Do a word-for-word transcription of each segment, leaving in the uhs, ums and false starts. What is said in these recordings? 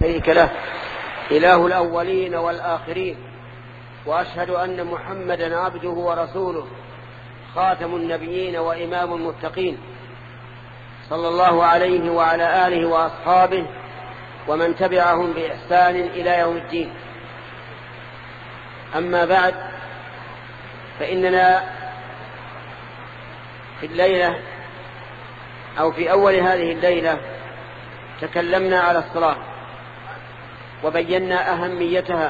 شريك له إله الأولين والآخرين، وأشهد أن محمدا عبده ورسوله خاتم النبيين وإمام المتقين، صلى الله عليه وعلى آله وأصحابه ومن تبعهم بإحسان إلى يوم الدين. أما بعد، فإننا في الليلة أو في أول هذه الليلة تكلمنا على الصلاة وبينا أهميتها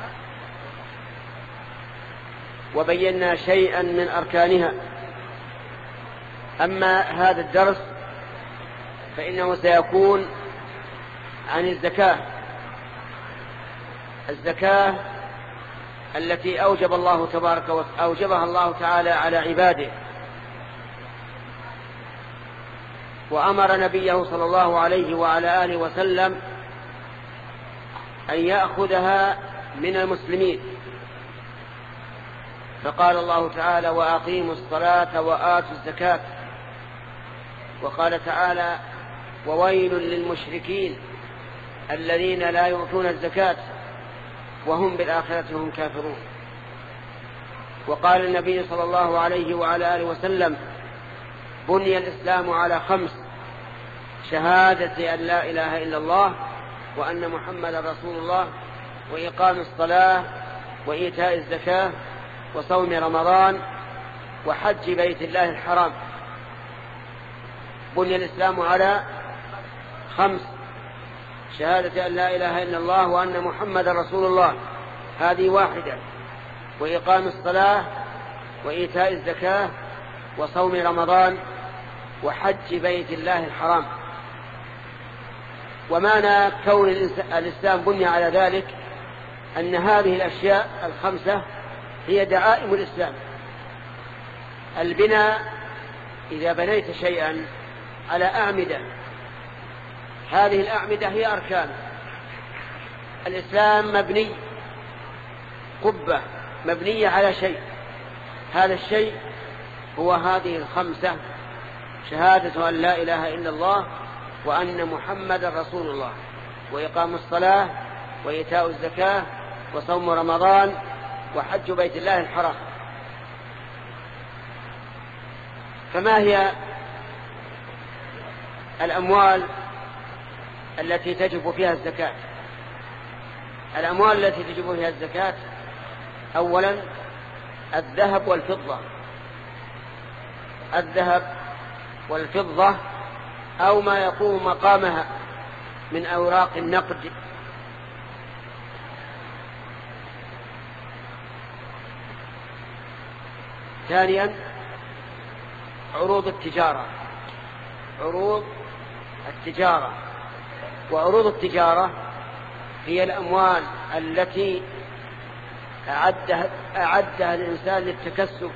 وبينا شيئا من أركانها. أما هذا الدرس فإنه سيكون عن الزكاة الزكاة التي أوجب الله تبارك وأوجبها الله تعالى على عباده، وأمر نبيه صلى الله عليه وعلى آله وسلم أن يأخذها من المسلمين، فقال الله تعالى: وأقيموا الصلاة وآتوا الزكاة. وقال تعالى: وويل للمشركين الذين لا يؤتون الزكاة وهم بالآخرة هم كافرون. وقال النبي صلى الله عليه وعلى آله وسلم: بني الإسلام على خمس: شهادة أن لا إله إلا الله وأن محمد رسول الله، وإقام الصلاة، وإيتاء الزكاة، وصوم رمضان، وحج بيت الله الحرام. بني الإسلام على خمس: شهادة أن لا إله إلا الله وأن محمد رسول الله، هذه واحدة، وإقام الصلاة، وإيتاء الزكاة، وصوم رمضان، وحج بيت الله الحرام. ومعنى كون الإسلام بني على ذلك أن هذه الأشياء الخمسة هي دعائم الإسلام. البناء إذا بنيت شيئا على أعمدة، هذه الأعمدة هي أركان الإسلام. مبني قبة مبنية على شيء، هذا الشيء هو هذه الخمسة: شهادة أن لا إله إلا الله وأن محمد رسول الله، وإقام الصلاة، وإيتاء الزكاة، وصوم رمضان، وحج بيت الله الحرام. فما هي الأموال التي تجب فيها الزكاة؟ الأموال التي تجب فيها الزكاة: أولا الذهب والفضة. الذهب والفضة أو ما يقوم مقامها من أوراق النقد. ثانيا عروض التجارة عروض التجارة وعروض التجارة هي الأموال التي أعدها, أعدها الإنسان للتكسب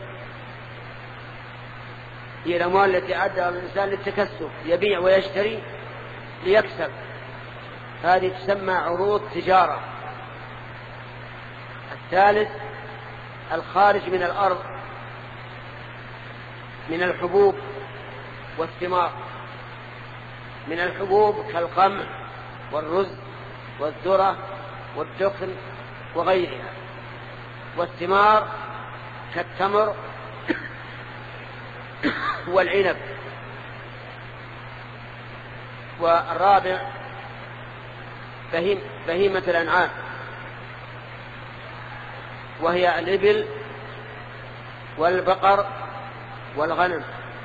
هي الأموال التي أعدها الإنسان للتكسب، يبيع ويشتري ليكسب، هذه تسمى عروض تجارة. الثالث الخارج من الأرض من الحبوب والثمار. من الحبوب كالقمح والرز والذرة والدخن وغيرها، والثمار كالتمر والعنب. والرابع بهيمة الأنعام، وهي الإبل والبقر والغنم.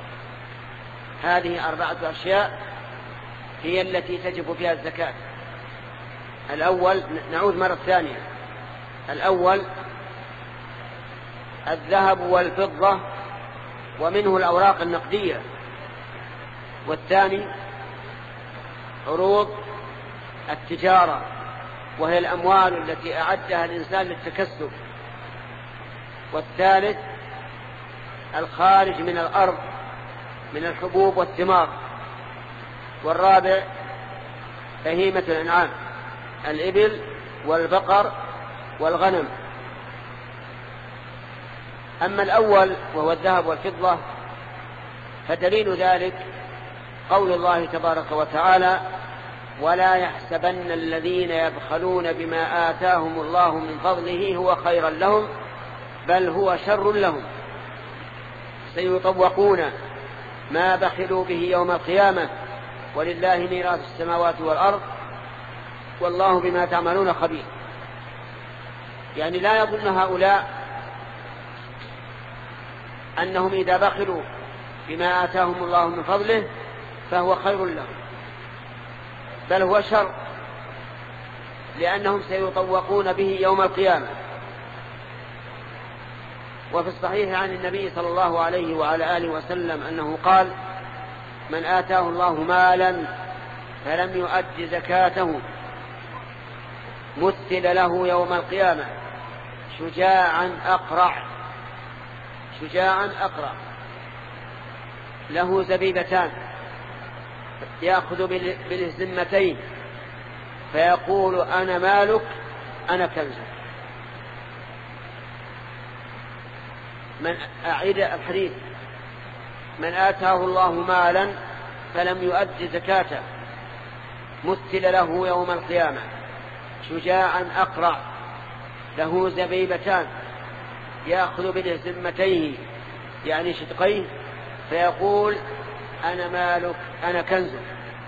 هذه أربعة أشياء هي التي تجب فيها الزكاة. الأول، نعود مرة ثانية، الأول الذهب والفضة ومنه الأوراق النقدية. والثاني عروض التجارة وهي الأموال التي أعدها الإنسان للتكسب. والثالث الخارج من الأرض من الحبوب والثمار. والرابع بهيمة الأنعام، الإبل والبقر والغنم. أما الأول وهو الذهب والفضة فدليل ذلك قول الله تبارك وتعالى: ولا يحسبن الذين يبخلون بما آتاهم الله من فضله هو خيرا لهم بل هو شر لهم سيطوقون ما بخلوا به يوم القيامة ولله ميراث السماوات والأرض والله بما تعملون خبير. يعني لا يظن هؤلاء أنهم إذا بخلوا بما آتاهم الله من فضله فهو خير لهم، بل هو شر، لأنهم سيطوقون به يوم القيامة. وفي الصحيح عن النبي صلى الله عليه وعلى آله وسلم أنه قال: من آتاه الله مالا فلم يؤد زكاته مثل له يوم القيامة شجاعا أقرع شجاعا أقرع له زبيبتان يأخذ بالهزمتين فيقول: أنا مالك أنا كنزك. من أعيد الحديث: من آتاه الله مالا فلم يؤد زكاته مثل له يوم القيامة شجاعا أقرع له زبيبتان يأخذ بالهزمتين يعني شدقيه فيقول: أنا مالك أنا كنزك.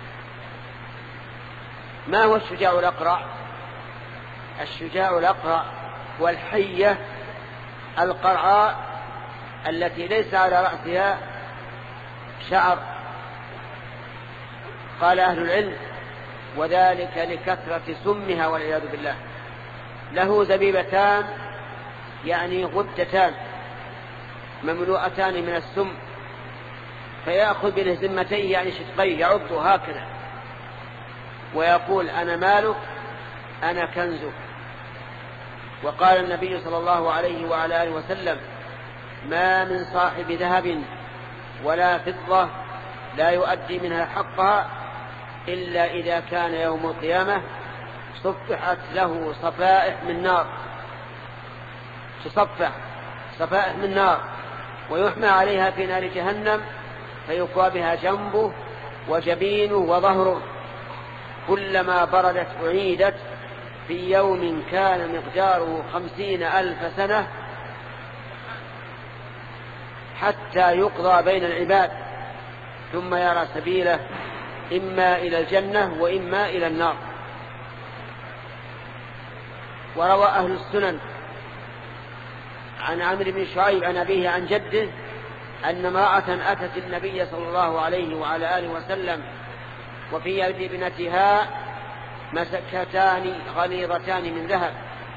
ما هو الشجاع الأقرع؟ الشجاع الأقرع والحية القرعاء التي ليس على رأسها شعر. قال أهل العلم: وذلك لكثرة سمها والعياذ بالله. له زبيبتان يعني غدتان مملوءتان من السم فيأخذ بالهزمتين يعني شدقيه يعض هكذا ويقول: أنا مالك أنا كنزك. وقال النبي صلى الله عليه وعلى آله وسلم: ما من صاحب ذهب ولا فضة لا يؤدي منها حقها إلا إذا كان يوم القيامة صفحت له صفائح من نار تصفح صفائح من نار ويحمى عليها في نار جهنم فيكوى بها جنبه وجبينه وظهره كلما بردت أعيدت في يوم كان مقداره خمسين ألف سنة حتى يقضى بين العباد ثم يرى سبيله إما إلى الجنة وإما إلى النار. وروى أهل السنن عن عمرو بن شعيب عن أبيه عن جده أن امرأة أتت النبي صلى الله عليه وعلى آله وسلم وفي يد ابنتها مسكتان غليظتان من ذهب.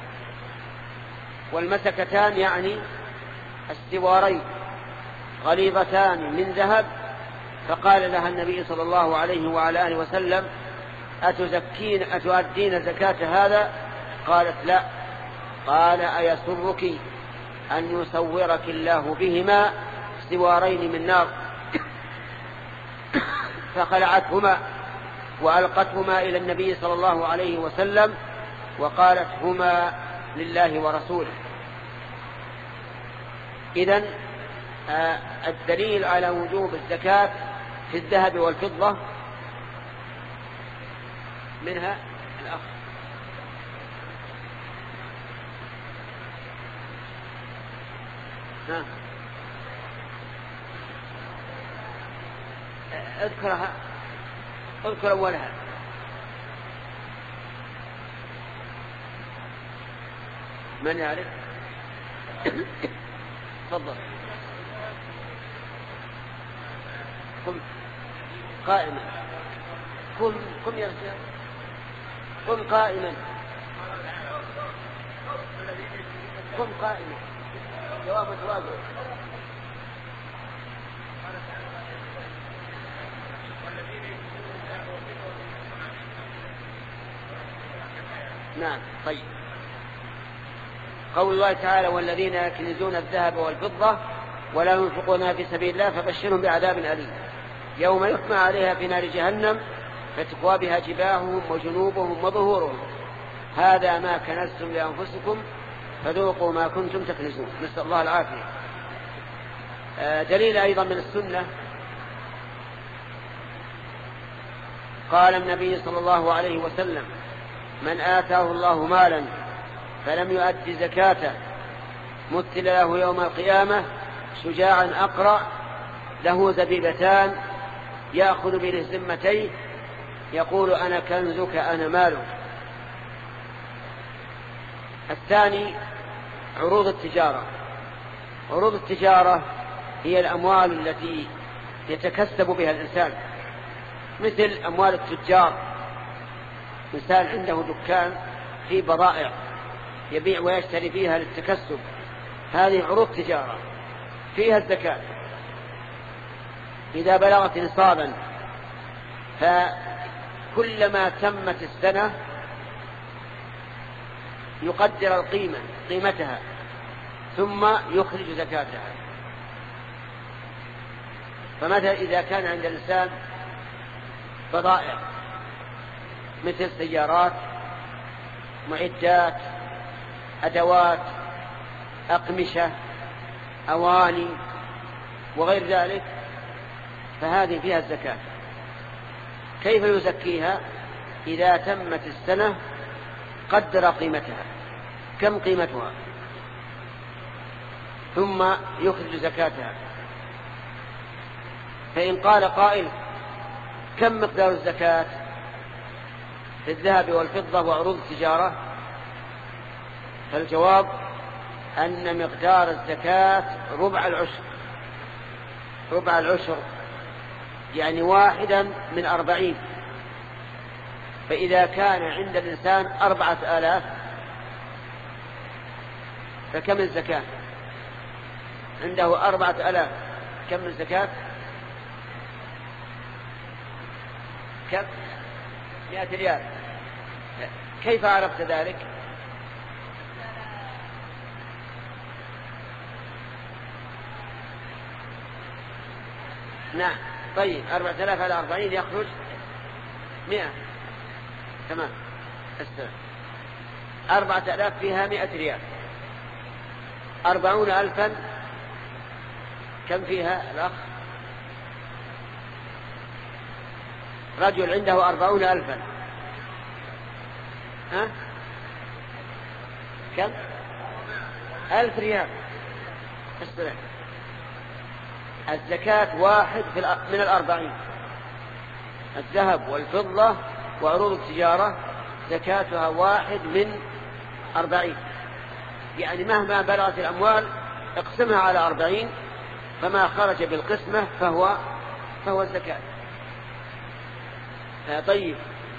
والمسكتان يعني السوارين غليظتان من ذهب. فقال لها النبي صلى الله عليه وعلى آله وسلم: أتزكين أتؤدين زكاة هذا؟ قالت: لا. قال: أيسرك أن يصورك الله بهما سوارين من نار؟ فخلعتهما وألقتهما إلى النبي صلى الله عليه وسلم وقالت: هما لله ورسوله. إذن آه الدليل على وجوب الزكاة في الذهب والفضة منها الأخ ها اذكرها اذكر أولها. من يعرف؟ تفضل. قم قائما قم قم يا رجال قم قائما قم قائما جواب الواجب. نعم. طيب. قول الله تعالى: والذين يكنزون الذهب والفضة ولا ينفقونها في سبيل الله فبشرهم بعذاب أليم يوم يحمى عليها في نار جهنم فتكوى بها جباههم وجنوبهم وظهورهم هذا ما كنزتم لأنفسكم فذوقوا ما كنتم تكنزون. نسأل الله العافية. دليل أيضا من السنة قال النبي صلى الله عليه وسلم: من آتاه الله مالا فلم يؤد زكاته مثل له يوم القيامة شجاعا أقرأ له زبيبتان يأخذ برزمتيه يقول: أنا كنزك أنا مالك. الثاني عروض التجارة. عروض التجارة هي الأموال التي يتكسب بها الإنسان، مثل أموال التجار. إنسان عنده دكان في بضائع يبيع ويشتري فيها للتكسب، هذه عروض تجارة فيها الزكاة. إذا بلغت نصابا فكلما تمت السنة يقدر القيمة قيمتها ثم يخرج زكاتها. فمثلا إذا كان عند الإنسان بضائع مثل سيارات، معدات، أدوات، أقمشة، أواني وغير ذلك، فهذه فيها الزكاة. كيف يزكيها؟ إذا تمت السنة قدر قيمتها، كم قيمتها، ثم يخرج زكاتها. فإن قال قائل: كم مقدار الزكاة في الذهب والفضة وعروض التجارة؟ فالجواب أن مقدار الزكاة ربع العشر. ربع العشر يعني واحدا من أربعين. فإذا كان عند الإنسان أربعة آلاف فكم الزكاة؟ عنده أربعة آلاف، كم الزكاة؟ كم؟ مئة ريال. كيف عرفت ذلك؟ نعم. طيب أربعة آلاف على أربعين يخرج مئة. تمام. السلام. أربعة آلاف فيها مئة ريال. أربعون ألفا كم فيها الأخ؟ رجل عنده أربعون ألفا، ها؟ كم؟ ألف ريال. السلام. الزكاة واحد من الأربعين. الذهب والفضة وعروض التجارة زكاتها واحد من أربعين، يعني مهما بلغت الأموال اقسمها على أربعين، فما خرج بالقسمة فهو فهو الزكاة. طيب.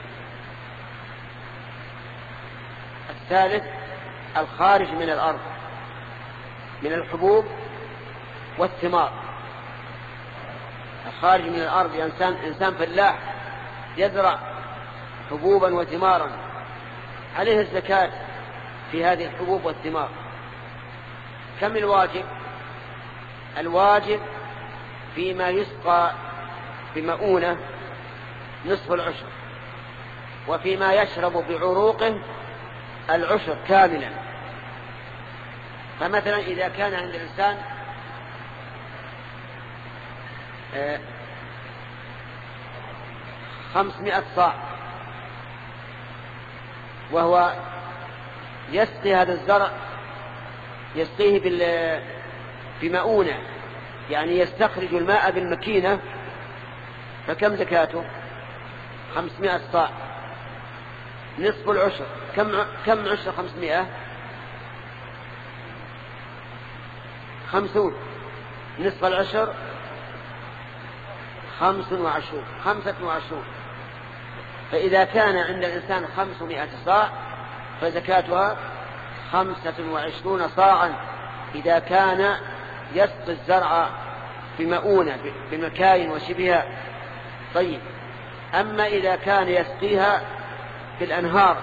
الثالث الخارج من الأرض من الحبوب والثمار. الخارج من الأرض إنسان إنسان فلاح يزرع حبوبا وثمارا، عليه الزكاة في هذه الحبوب والثمار. كم الواجب؟ الواجب فيما يسقى بمؤونة نصف العشر، وفيما يشرب بعروقه العشر كاملا. فمثلا إذا كان عند الإنسان خمسمائة صاع وهو يسقي هذا الزرع يسقيه بمؤونة، يعني يستخرج الماء بالمكينة، فكم زكاته؟ خمسمائة صاع. نصف العشر كم كم عشر خمسمائة؟ خمسون. نصف العشر خمس وعشرون خمسة وعشرون. فإذا كان عند الإنسان خمسمائة صاع فزكاتها خمسة وعشرون صاعا إذا كان يسقي الزرع بمؤونة بمكاين وشبهها. طيب. أما إذا كان يسقيها في الأنهار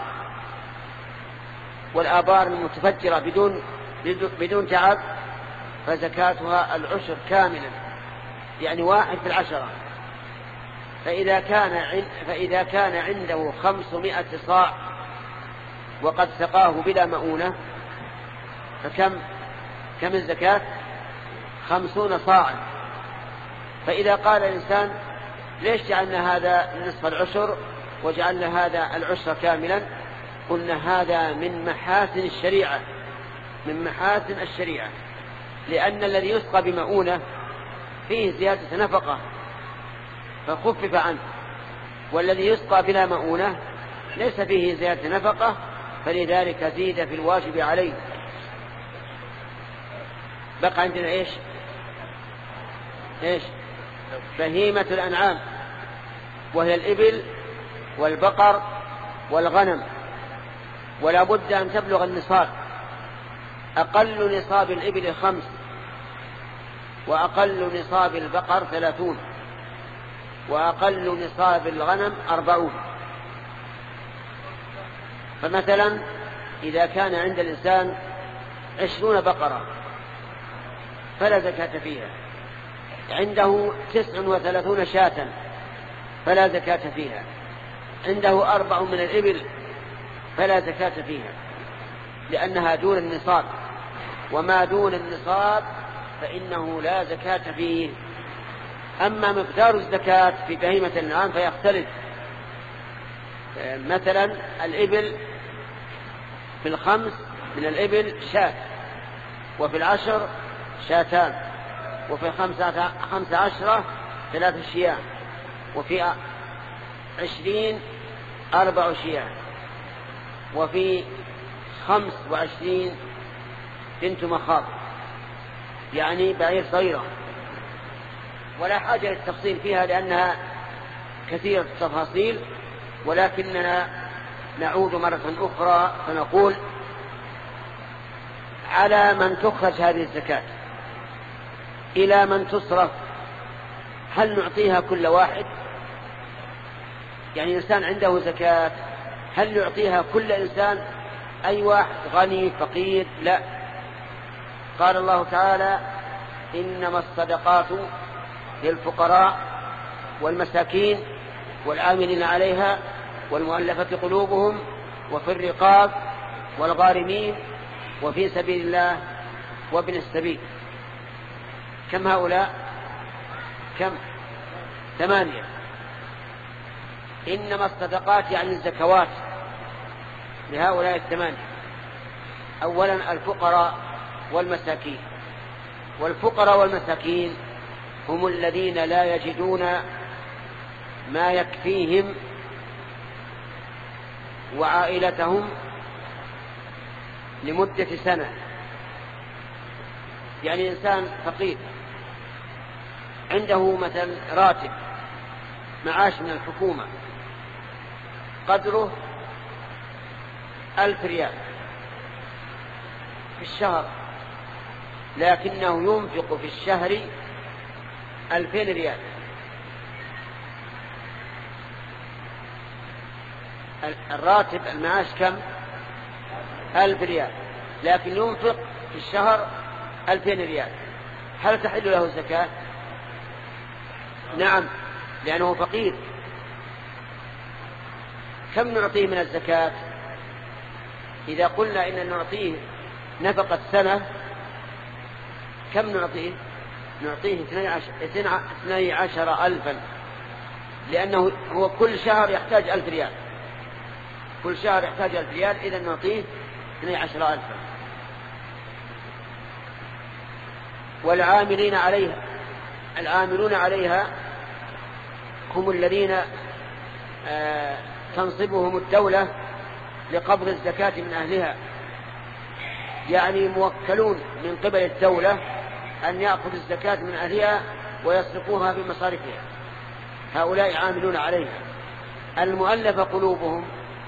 والآبار المتفجرة بدون بدون تعب فزكاتها العشر كاملا، يعني واحد في العشرة. فإذا كان فإذا كان عنده خمسمائة صاع وقد سقاه بلا مؤونة فكم كم الزكاة؟ خمسون صاعا. فإذا قال الإنسان ليش جعلنا هذا نصف العشر وجعلنا هذا العشر كاملا؟ قلنا هذا من محاسن الشريعة، من محاسن الشريعة، لأن الذي يسقى بمؤونة فيه زيادة نفقة فخفف عنه، والذي يسقى بلا مؤونة ليس فيه زيادة نفقة، فلذلك زيد في الواجب عليه. بقى عندنا إيش إيش بهيمة الأنعام، وهي الإبل والبقر والغنم، ولا بد أن تبلغ النصاب. أقل نصاب الإبل خمس، وأقل نصاب البقر ثلاثون، وأقل نصاب الغنم أربعون. فمثلا إذا كان عند الإنسان عشرون بقرة فلا زكاة فيها، عنده تسع وثلاثون شاة فلا زكاة فيها، عنده أربع من الإبل فلا زكاة فيها، لأنها دون النصاب، وما دون النصاب فإنه لا زكاة فيه. أما مقدار الزكاة في بهيمة الأنعام فيختلف. مثلا الإبل في الخمس من الإبل شاة، وفي العشر شاتان، وفي خمسة, خمسة عشرة ثلاث شياه، وفي عشرين أربع شياه، وفي خمس وعشرين بنت مخاض، يعني بعير صغيرة. ولا حاجة للتفصيل فيها لأنها كثيرة التفاصيل، ولكننا نعود مرة أخرى فنقول على من تخرج هذه الزكاة، إلى من تصرف. هل نعطيها كل واحد؟ يعني إنسان عنده زكاة، هل نعطيها كل إنسان؟ أي واحد غني فقير؟ لا. قال الله تعالى إنما الصدقات للفقراء والمساكين والعاملين عليها والمؤلفة قلوبهم وفي الرقاب والغارمين وفي سبيل الله وابن السبيل. كم هؤلاء؟ كم؟ ثمانية. إنما الصدقات يعني الزكوات لهؤلاء الثمانية. أولا الفقراء والمساكين. والفقراء والمساكين هم الذين لا يجدون ما يكفيهم وعائلتهم لمدة سنة. يعني إنسان فقير عنده مثلا راتب معاش من الحكومة قدره ألف ريال في الشهر، لكنه ينفق في الشهر ألفين ريال. الراتب المعاش كم؟ ألف ريال، لكن ينفق في الشهر ألفين ريال. هل تحل له الزكاة؟ نعم، لأنه فقير. كم نعطيه من الزكاة؟ إذا قلنا إن نعطيه نفقة سنة كم نعطيه؟ نعطيه اثني عشر ألفا، لأنه هو كل شهر يحتاج ألف ريال، كل شهر يحتاج ألف ريال، إذا نعطيه اثني عشر ألفا. والعاملين عليها، العاملون عليها هم الذين آه تنصبهم الدولة لقبض الزكاة من أهلها، يعني موكلون من قبل الدولة أن يأخذ الزكاة من أهلها ويصرفوها في مصارفها، هؤلاء عاملون عليها. المؤلف قلوبهم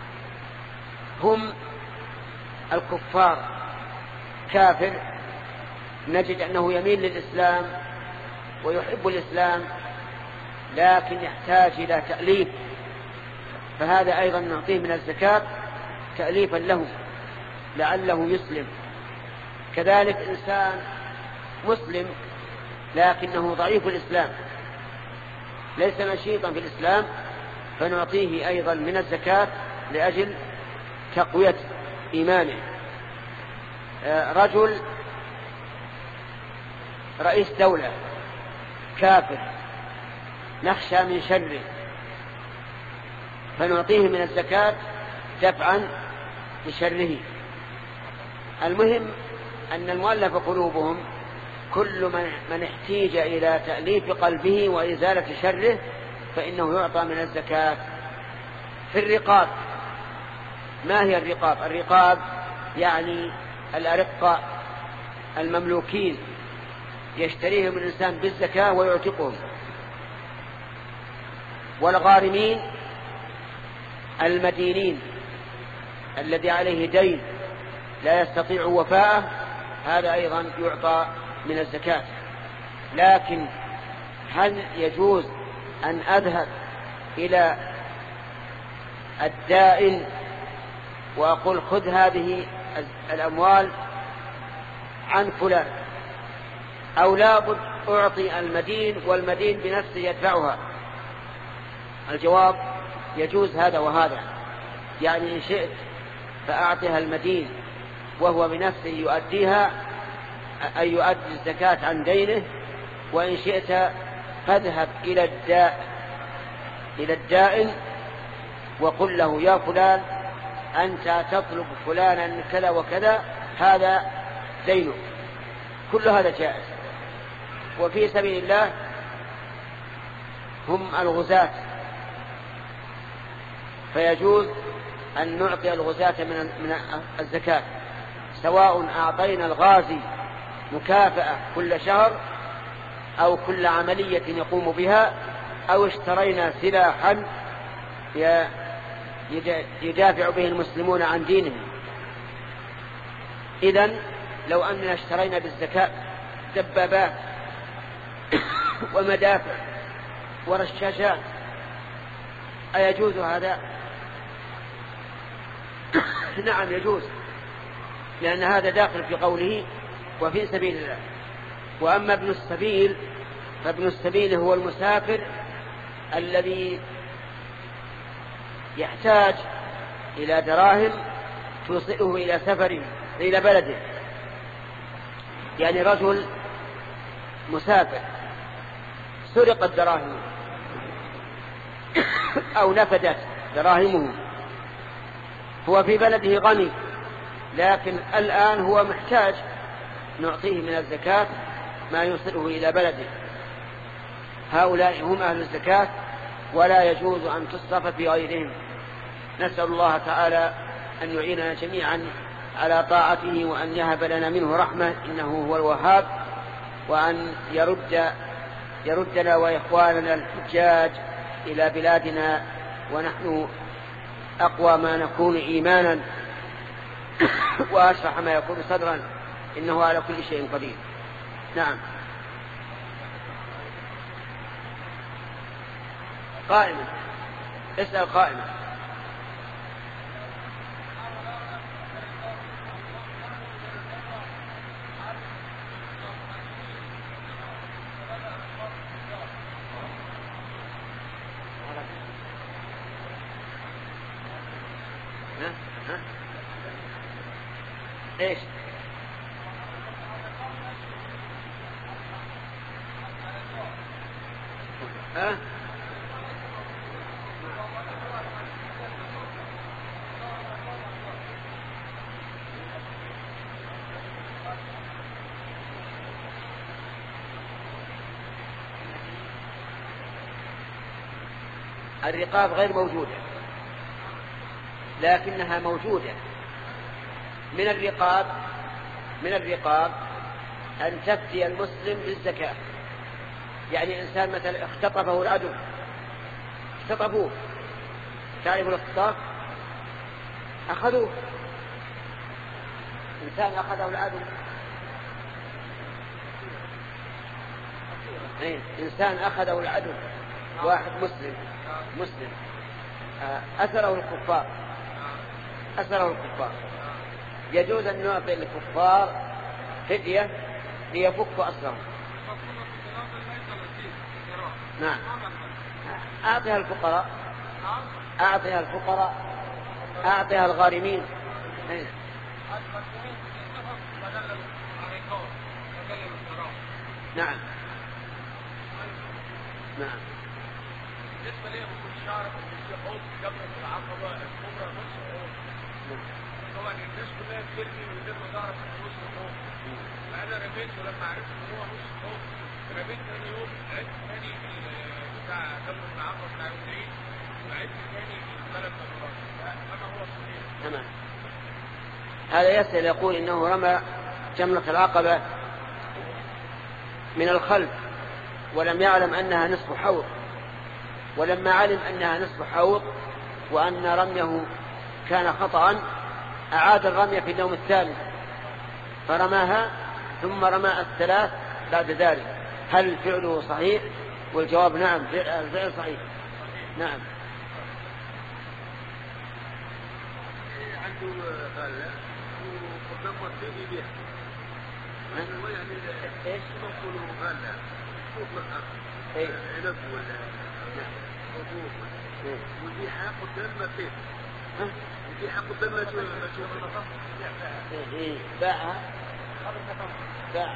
هم الكفار، كافر نجد أنه يميل للإسلام ويحب الإسلام لكن يحتاج إلى تأليف، فهذا أيضا نعطيه من الزكاة تأليفا له لعله يسلم. كذلك إنسان مسلم لكنه ضعيف الإسلام ليس نشيطا في الإسلام، فنعطيه أيضا من الزكاة لأجل تقوية إيمانه. رجل رئيس دولة كافر نخشى من شره فنعطيه من الزكاة دفعا لشره. المهم أن المؤلف قلوبهم كل من, من احتيج إلى تأليف قلبه وإزالة شره فإنه يعطى من الزكاة. في الرقاب، ما هي الرقاب؟ الرقاب يعني الأرقاء المملوكين يشتريهم الإنسان بالزكاة ويعتقهم. والغارمين المدينين الذي عليه دين لا يستطيع وفاءه هذا أيضا يعطى من الزكاة. لكن هل يجوز أن أذهب إلى الدائن وأقول خذ هذه الأموال عن فلان، أو لابد أعطي المدين والمدين بنفسه يدفعها؟ الجواب يجوز هذا وهذا. يعني إن شئت فأعطيها المدين وهو بنفسه يؤديها أي يؤدي الزكاة عن دينه، وإن شئت فاذهب إلى الداء إلى الدائن وقل له يا فلان أنت تطلب فلانا كذا وكذا هذا دينه. كل هذا جائز. وفي سبيل الله هم الغزاة، فيجوز أن نعطي الغزاة من الزكاة، سواء أعطينا الغازي مكافأة كل شهر أو كل عملية يقوم بها، أو اشترينا سلاحا يدافع به المسلمون عن دينهم. إذن لو أننا اشترينا بالزكاة دبابات ومدافع ورشاشات أيجوز هذا؟ نعم يجوز، لأن هذا داخل في قوله وفي سبيل الله. وأما ابن السبيل فابن السبيل هو المسافر الذي يحتاج إلى دراهم توصله إلى سفره إلى بلده. يعني رجل مسافر سرقت دراهمه أو نفدت دراهمه، هو في بلده غني لكن الآن هو محتاج، نعطيه من الزكاة ما يوصله إلى بلده. هؤلاء هم أهل الزكاة ولا يجوز أن تصرف في غيرهم. نسأل الله تعالى أن يعيننا جميعا على طاعته وأن يهب لنا منه رحمة إنه هو الوهاب، وأن يرد يردنا وإخواننا الحجاج إلى بلادنا ونحن أقوى ما نكون إيمانا وأشرح ما يكون صدرا، إنه على كل شيء قدير. نعم. قائمة، اسأل قائمة. ها؟ ها؟ ايش؟ ها؟ الرقاب غير موجودة لكنها موجودة. من الرقاب من الرقاب أن تفتي المسلم بالزكاة. يعني إنسان مثلا اختطفه العدو، اختطفوه، تعرف الاختطاف؟ أخذوه، إنسان أخذه العدو، إنسان أخذه العدو، واحد مسلم مسلم أثره الكفار أثره الكفار يجوز أن نعطي الكفار فدية ليفكوا أسرهم. نعم. أعطيها الفقراء أعطيها الفقراء أعطيها الغارمين. نعم. نعم. شعر في حوض جبل العقبة الكبرى نص حوض. طبعا الناس كلها بترمي ويلموا ظهرك في نص الحوض. فأنا رميت ولما عرفت إن هو نص حوض رميت تاني يوم عدت تاني بتاع جبل العقبة بتاع يوم العيد وعدت تاني ثلاث مرات. فما هو صحيح؟ تمام. هذا يسأل يقول إنه رمى جمرة العقبة من الخلف ولم يعلم أنها نصف حوض، ولما علم أنها نصف حوض وأن رميه كان خطأ أعاد الرمي في اليوم الثالث فرماها ثم رمى الثلاث بعد ذلك. هل فعله صحيح؟ والجواب نعم، الفعل صحيح. نعم. عنده غلة وقدام وصيه بيها يعني ايش نقولوا غلة فوق الأرض عنب ولا حبوب وديحة قدام ما فيه وديحة قدام ما تشوف باعها باع.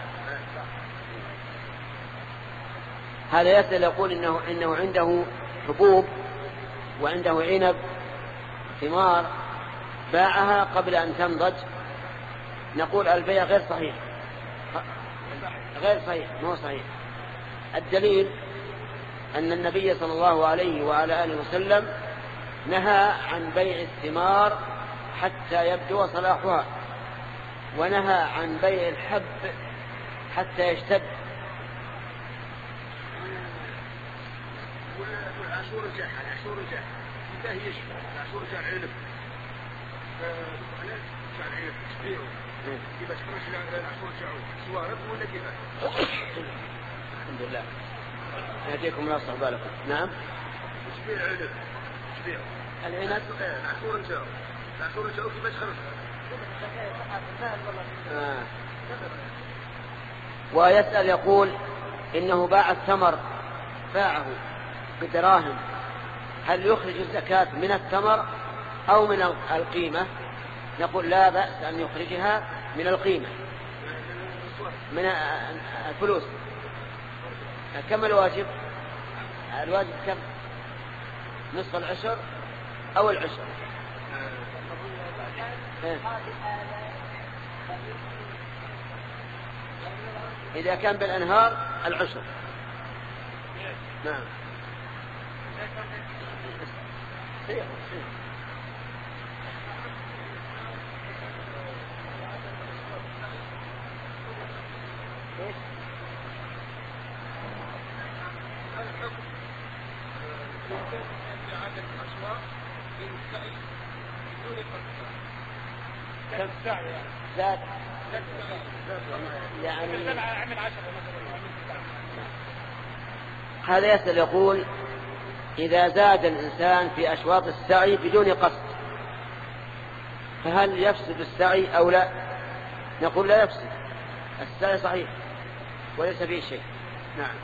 هذا يسأل يقول إنه, إنه عنده حبوب وعنده عنب ثمار باعها قبل أن تنضج. نقول البيع غير صحيح، غير صحيح، مو صحيح. الدليل أن النبي صلى الله عليه وعلى آله وسلم نهى عن بيع الثمار حتى يبدو صلاحها، ونهى عن بيع الحب حتى يشتد. والعاشور جاح العاشور جاح انتهي يشفى العاشور جاح علم جاح علم كبير كيف تخرج العاشور جاعوا سوارب ولا كيف؟ الحمد لله يهديكم الله ويصلح بالكم. نعم. كبير علم كبير العنب العاشور جاعوا العاشور جاعوا كيف تخرج؟ آه. ويسأل يقول إنه باع الثمر باعه بدراهم، هل يخرج الزكاة من الثمر أو من القيمة؟ نقول لا بأس أن يخرجها من القيمة، من الفلوس. كم الواجب؟ الواجب كم؟ نصف العشر أو العشر؟ إذا كان بالأنهار العشر. نعم. زاد يعني هذا يسأل يقول إذا زاد الإنسان في أشواط السعي بدون قصد فهل يفسد السعي أو لا؟ نقول لا يفسد، السعي صحيح وليس فيه شيء. نعم.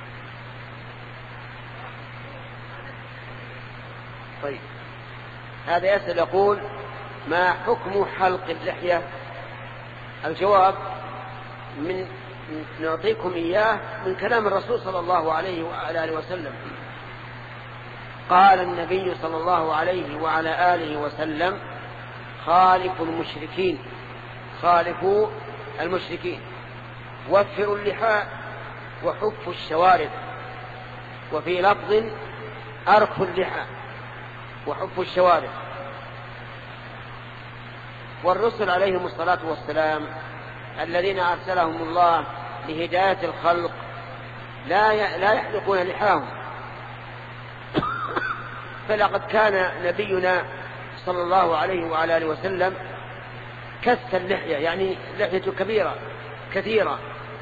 طيب هذا يسأل يقول ما حكم حلق اللحية؟ الجواب من نعطيكم إياه من كلام الرسول صلى الله عليه وعلى آله وسلم. قال النبي صلى الله عليه وعلى آله وسلم خالفوا المشركين خالفوا المشركين وفروا اللحاء وحفوا الشوارب، وفي لفظ أرخوا اللحى وحفوا الشوارب. والرسل عليهم الصلاة والسلام الذين أرسلهم الله لهداية الخلق لا لا يحلقون لحاهم، فلقد كان نبينا صلى الله عليه وعلى آله وسلم كث اللحية، يعني لحية كبيرة كثيرة،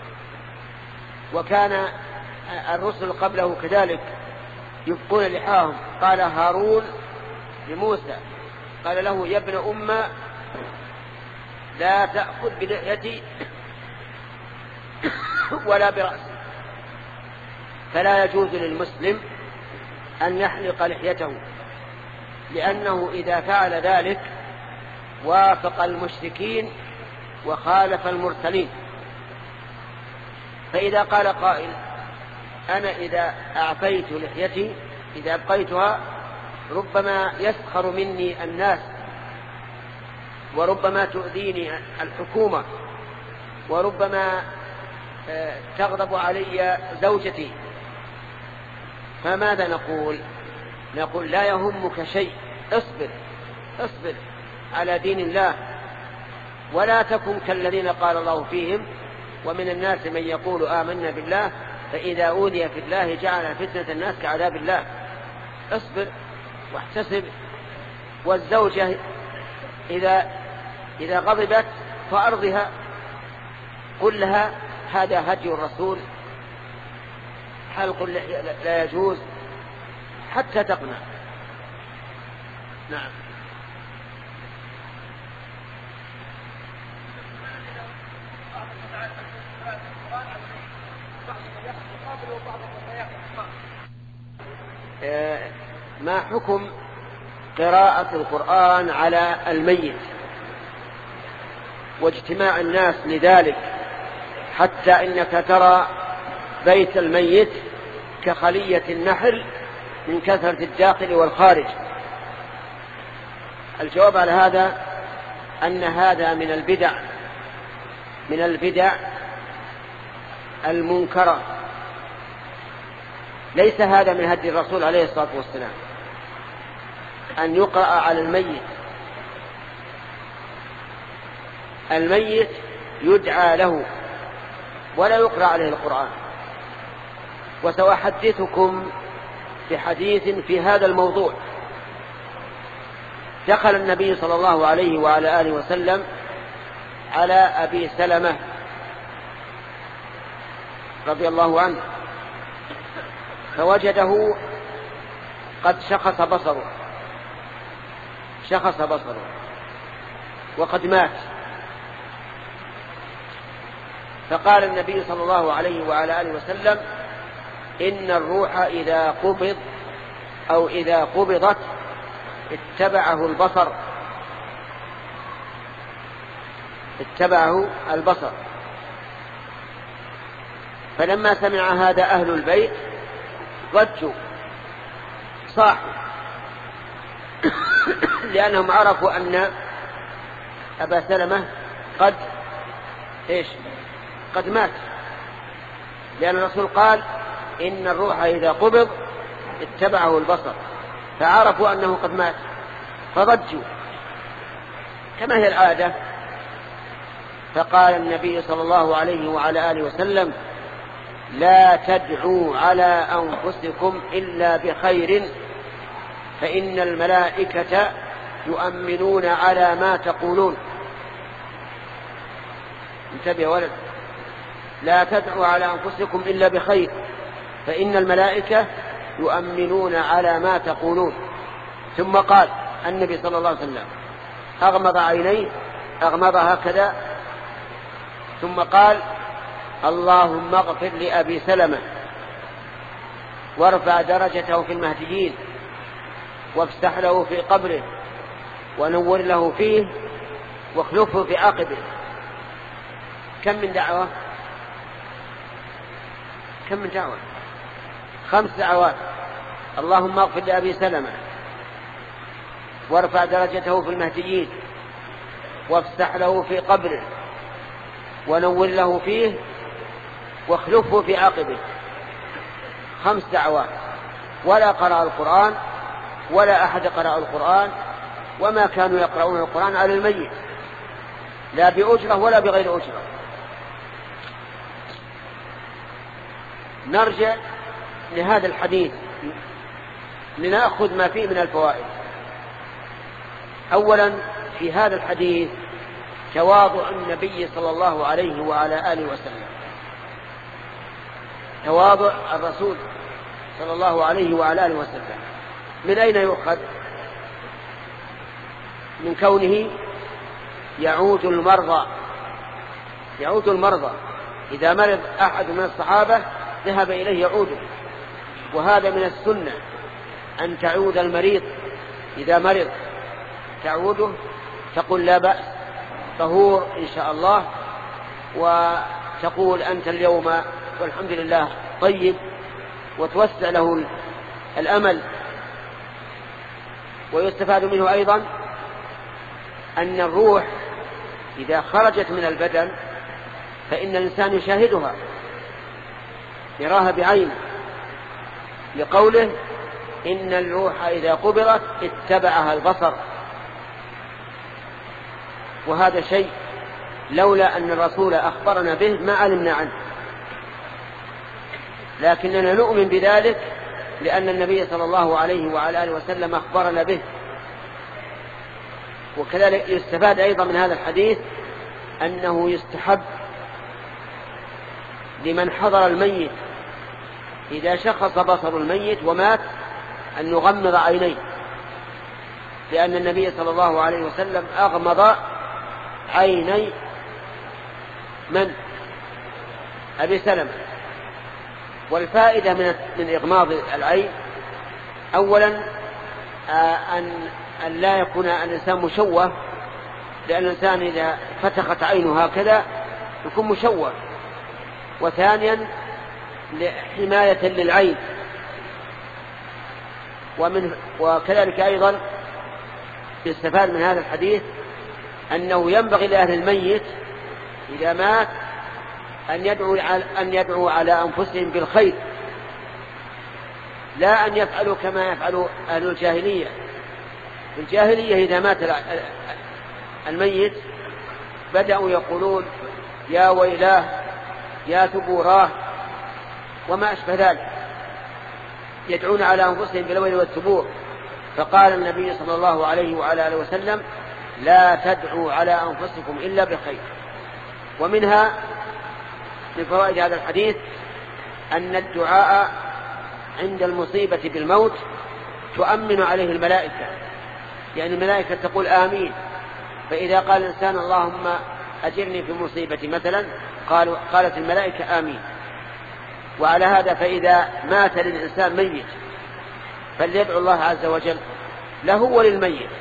وكان الرسل قبله كذلك يبقون لحاهم. قال هارون لموسى قال له يا ابن أم لا تأخذ بلحيتي ولا برأسي. فلا يجوز للمسلم أن يحلق لحيته، لأنه إذا فعل ذلك وافق المشركين وخالف المرسلين. فإذا قال قائل أنا إذا أعفيت لحيتي إذا أبقيتها ربما يسخر مني الناس، وربما تؤذيني الحكومة، وربما تغضب علي زوجتي. فماذا نقول؟ نقول لا يهمك شيء، اصبر اصبر على دين الله، ولا تكن كالذين قال الله فيهم ومن الناس من يقول آمنا بالله فإذا أوذي في الله جعل فتنة الناس كعذاب الله. اصبر واحتسب. والزوجة إذا إذا غضبت فأرضها، قل لها هذا هدي الرسول، حلق لا يجوز حتى تقنع. نعم. ما حكم قراءة القرآن على الميت واجتماع الناس لذلك، حتى إنك ترى بيت الميت كخلية النحل من كثرة الداخل والخارج؟ الجواب على هذا أن هذا من البدع من البدع المنكرة، ليس هذا من هدي الرسول عليه الصلاة والسلام أن يقرأ على الميت. الميت يدعى له ولا يقرأ عليه القرآن. وسأحدثكم بحديث في هذا الموضوع. دخل النبي صلى الله عليه وعلى آله وسلم على أبي سلمة رضي الله عنه، فوجده قد شخص بصره شخص بصره وقد مات. فقال النبي صلى الله عليه وعلى آله وسلم: إن الروح إذا قبض أو إذا قبضت اتبعه البصر اتبعه البصر. فلما سمع هذا أهل البيت ضجوا صاحوا لأنهم عرفوا أن أبا سلمة قد إيش قد مات، لأن الرسول قال: إن الروح إذا قبض اتبعه البصر، فعرفوا أنه قد مات فضجوا كما هي العادة. فقال النبي صلى الله عليه وعلى آله وسلم: لا تدعوا على أنفسكم إلا بخير، فإن الملائكة يؤمنون على ما تقولون. انتبه يا ولد، لا تدعوا على أنفسكم إلا بخير، فإن الملائكة يؤمنون على ما تقولون. ثم قال النبي صلى الله عليه وسلم أغمض عينيه أغمضها هكذا، ثم قال: اللهم اغفر لأبي سلمة وارفع درجته في المهديين وافسح له في قبره ونور له فيه واخلفه في عقبه. كم من دعوة كم من دعوة خمس دعوات: اللهم اغفر لأبي سلمة وارفع درجته في المهديين وافسح له في قبره ونور له فيه واخلفه في عقبه. خمس دعوات، ولا قرأ القرآن ولا أحد قرأ القرآن، وما كانوا يقرؤون القرآن على الميت لا بأجرة ولا بغير أجرة. نرجع لهذا الحديث لنأخذ ما فيه من الفوائد. أولا، في هذا الحديث تواضع النبي صلى الله عليه وعلى آله وسلم، تواضع الرسول صلى الله عليه وعلى آله وسلم. من أين يؤخذ؟ من كونه يعود المرضى يعود المرضى إذا مرض أحد من الصحابة ذهب إليه يعوده، وهذا من السنة أن تعود المريض إذا مرض تعوده، تقول لا بأس طهور إن شاء الله، وتقول أنت اليوم والحمد لله طيب، وتوسع له الأمل. ويستفاد منه أيضا أن الروح إذا خرجت من البدن فإن الإنسان يشاهدها، يراها بعينه، لقوله إن الروح إذا قبضت اتبعها البصر. وهذا شيء لولا أن الرسول أخبرنا به ما علمنا عنه، لكننا نؤمن بذلك لأن النبي صلى الله عليه وعلى آله وسلم أخبرنا به. وكذلك يستفاد أيضا من هذا الحديث أنه يستحب لمن حضر الميت إذا شخص بصر الميت ومات أن نغمض عينيه، لأن النبي صلى الله عليه وسلم أغمض عيني من؟ أبي سلمة. والفائدة من من إغماض العين أولا أن أن لا يكون الإنسان مشوه، لأن الإنسان إذا فتحت عينه هكذا يكون مشوه. وثانيا حماية للعين. ومن وكذلك أيضا يستفاد من هذا الحديث أنه ينبغي لأهل الميت إذا مات أن يدعو أن يدعو على أنفسهم بالخير، لا أن يفعلوا كما يفعل أهل الجاهلية. في الجاهلية إذا مات الميت بدأوا يقولون يا ويلاه يا ثبوراه وما أشبه ذلك، يدعون على أنفسهم بالويل والثبور. فقال النبي صلى الله عليه وعلى آله وسلم لا تدعوا على أنفسكم إلا بخير. ومنها من فوائد هذا الحديث أن الدعاء عند المصيبة بالموت تؤمن عليه الملائكة، يعني الملائكة تقول آمين. فإذا قال الإنسان اللهم أجرني في مصيبتي مثلا قالوا قالت الملائكة آمين. وعلى هذا فإذا مات للإنسان ميت فليدعو الله عز وجل له وللميت.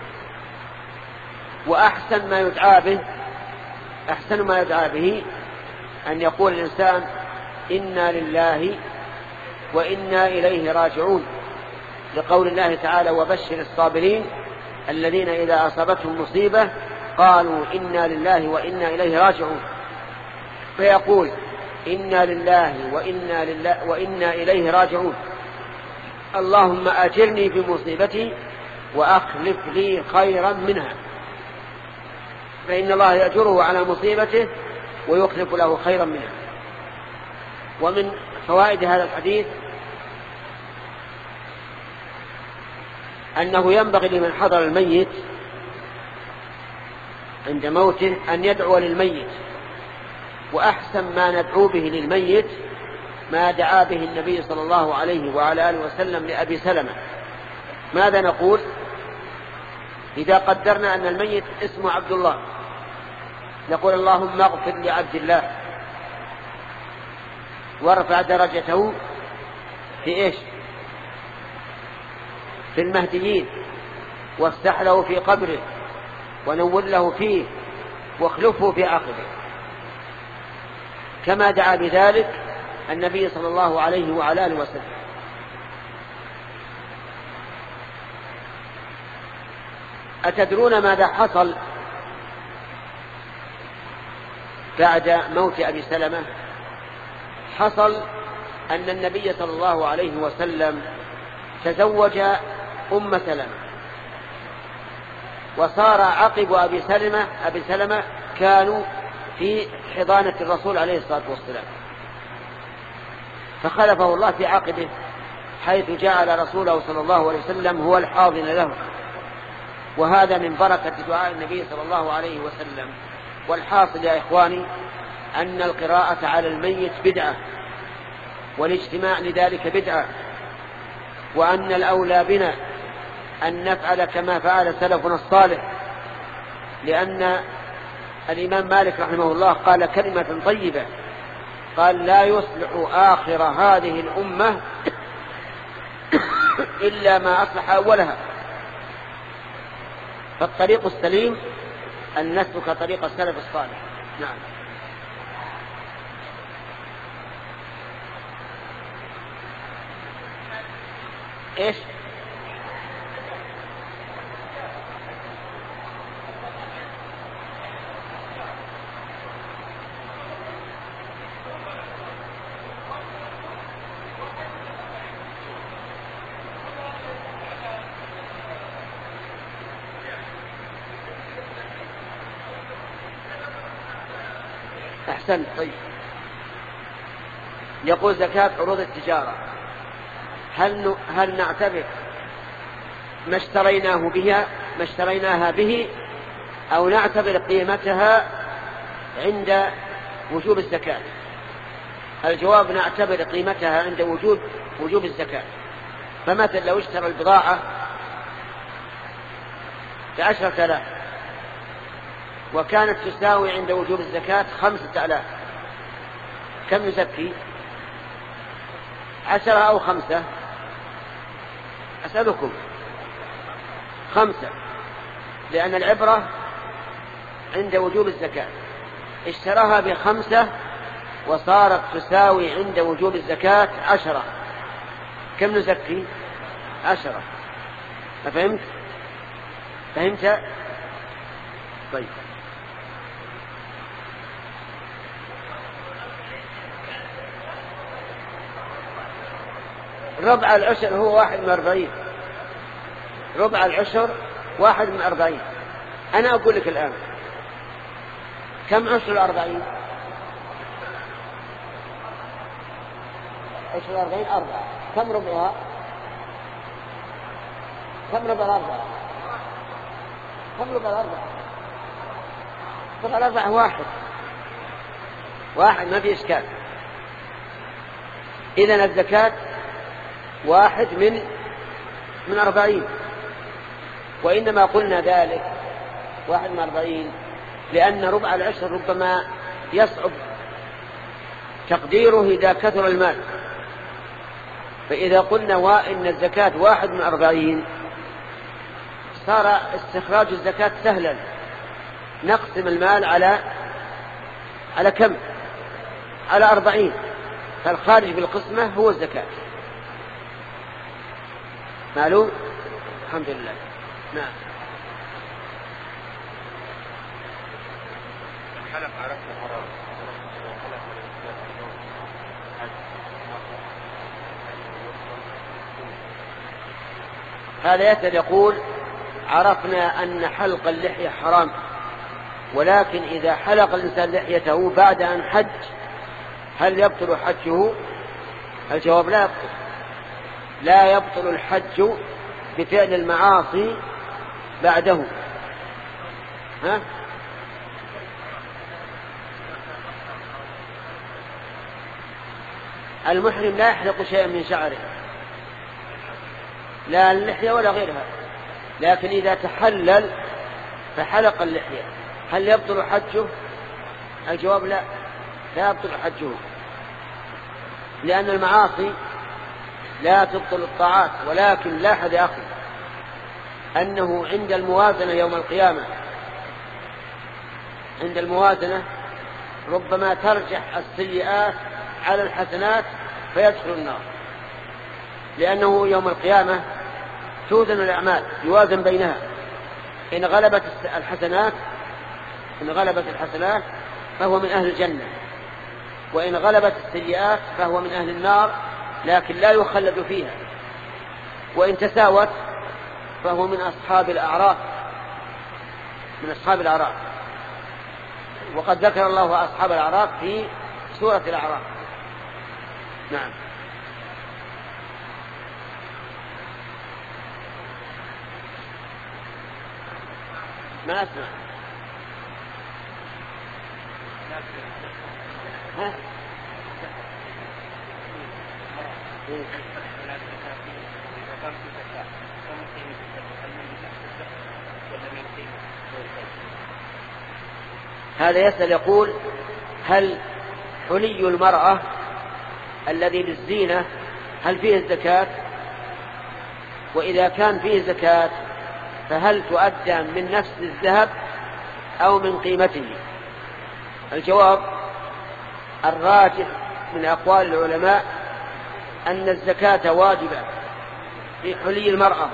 وأحسن ما يدعى به أحسن ما يدعى به أن يقول الإنسان إنا لله وإنا إليه راجعون، لقول الله تعالى وبشر الصابرين الذين إذا أصابتهم مصيبة قالوا إنا لله وإنا إليه راجعون. فيقول إنا لله وإنا, لله وإنا إليه راجعون، اللهم أجرني في مصيبتي وأخلف لي خيرا منها، فإن الله يأجره على مصيبته ويخلف له خيرا منها. ومن فوائد هذا الحديث أنه ينبغي لمن حضر الميت عند موته أن يدعو للميت، وأحسن ما ندعو به للميت ما دعا به النبي صلى الله عليه وعلى آله وسلم لأبي سلمة. ماذا نقول إذا قدرنا أن الميت اسمه عبد الله؟ نقول اللهم اغفر لعبد الله وارفع درجته في إيش؟ في المهديين، وافتح له في قبره ونور له فيه واخلفه في عقبه، كما دعا بذلك النبي صلى الله عليه وعلى آله وسلم. أتدرون ماذا حصل بعد موت أبي سلمة؟ حصل أن النبي صلى الله عليه وسلم تزوج أم سلمة، وصار عقب أبي سلمة أبي سلمة كانوا في حضانة الرسول عليه الصلاة والسلام، فخلفه الله في عقبه حيث جعل رسوله صلى الله عليه وسلم هو الحاضن له. وهذا من بركة دعاء النبي صلى الله عليه وسلم. والحاصل يا إخواني أن القراءة على الميت بدعة، والاجتماع لذلك بدعة، وأن الأولى بنا أن نفعل كما فعل سلفنا الصالح، لأن الإمام مالك رحمه الله قال كلمة طيبة، قال لا يصلح آخر هذه الأمة إلا ما أصلح أولها. فالطريق السليم أن نسلك طريق السلف الصالح. نعم. إيش؟ أحسن. طيب، يقول زكاة عروض التجارة، هل هل نعتبر ما اشتريناه بها ما اشتريناها به، أو نعتبر قيمتها عند وجوب الزكاة؟ الجواب: نعتبر قيمتها عند وجوب وجوب الزكاة. فمثلا لو اشترى البضاعة بعشرة آلاف وكانت تساوي عند وجوب الزكاة خمسة آلاف، كم يزكي؟ عشرة أو خمسة؟ أسألكم. خمسة، لأن العبرة عند وجوب الزكاة. اشتراها بخمسة وصارت تساوي عند وجوب الزكاة عشرة، كم نزكي؟ عشرة. فهمت؟ فهمت؟ طيب. ربع العشر هو واحد من أربعين. ربع العشر واحد من أربعين. أنا أقول لك الآن، كم عشر الأربعين؟ عشر الأربعين أربعة. كم ربعها؟ كم ربع الأربعة؟ كم ربع الأربعة؟ ربع الأربعة واحد. واحد، ما في إشكال. إذن الزكاة واحد من من أربعين. وإنما قلنا ذلك واحد من أربعين لأن ربع العشر ربما يصعب تقديره إذا كثر المال. فإذا قلنا وإن الزكاة واحد من أربعين صار استخراج الزكاة سهلا. نقسم المال على على كم؟ على أربعين، فالخارج بالقسمة هو الزكاة. معلوم؟ الحمد لله. نعم. الحلف عرفنا حرام. هذا يسأل يقول: عرفنا أن حلق اللحية حرام، ولكن إذا حلق الإنسان لحيته بعد أن حج هل يبطل حجه؟ الجواب: لا يبطل. لا يبطل الحج بفعل المعاصي بعده. ها؟ المحرم لا يحلق شيئا من شعره، لا اللحية ولا غيرها، لكن إذا تحلل فحلق اللحية هل يبطل حجه؟ الجواب: لا، لا يبطل حجه، لأن المعاصي لا تبطل الطاعات. ولكن لاحظ يا أخي أنه عند الموازنة يوم القيامة، عند الموازنة ربما ترجح السيئات على الحسنات فيدخل النار، لأنه يوم القيامة توزن الأعمال، يوازن بينها. إن غلبت الحسنات إن غلبت الحسنات فهو من أهل الجنة، وإن غلبت السيئات فهو من أهل النار، لكن لا يخلد فيها. وإن تساوت فهو من أصحاب الأعراف من أصحاب الأعراف وقد ذكر الله أصحاب الأعراف في سورة الأعراف. نعم. ما أسمع. ها؟ هذا يسأل يقول: هل حلي المرأة الذي للزينة هل فيه الزكاة؟ وإذا كان فيه زكاة فهل تؤدى من نفس الذهب أو من قيمته؟ الجواب: الراجح من أقوال العلماء أن الزكاة واجبة في حلي المرأة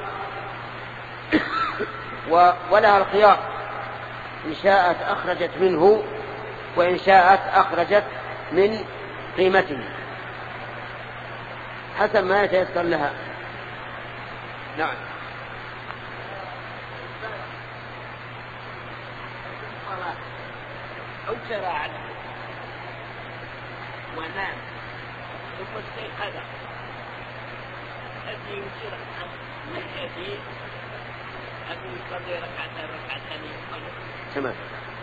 ولها الخيار، إن شاءت أخرجت منه وإن شاءت أخرجت من قيمته حسب ما يتيسر لها. نعم. أو ترى عنه ونام ثم استيقظ أبي يصير من أبي أبي يصلي ركعتين ركعتين تمام.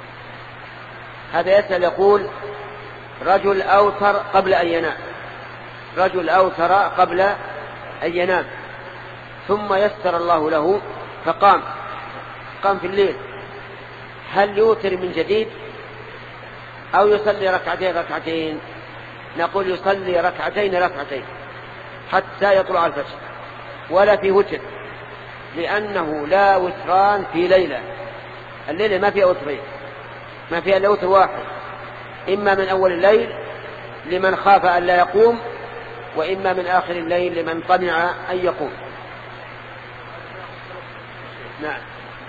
هذا يسأل يقول رجل أوتر قبل أن ينام، رجل أوتر قبل أن ينام ثم يسر الله له فقام قام في الليل، هل يوتر من جديد أو يصلي ركعتين ركعتين؟ نقول يصلي ركعتين ركعتين حتى يطلع الفجر، ولا في وتر، لأنه لا وتران في ليلة، الليلة ما فيها وترين، ما فيها إلا وتر واحد، إما من أول الليل لمن خاف أن لا يقوم، وإما من آخر الليل لمن طمع أن يقوم. نعم.